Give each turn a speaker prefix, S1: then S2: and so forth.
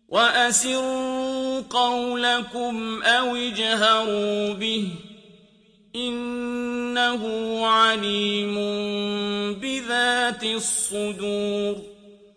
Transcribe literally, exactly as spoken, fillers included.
S1: وَأَسِرُّوا قَوْلَكُمْ أَوِ اجْهَرُوا بِهِ إِنَّهُ عَلِيمٌ بِذَاتِ الصُّدُورِ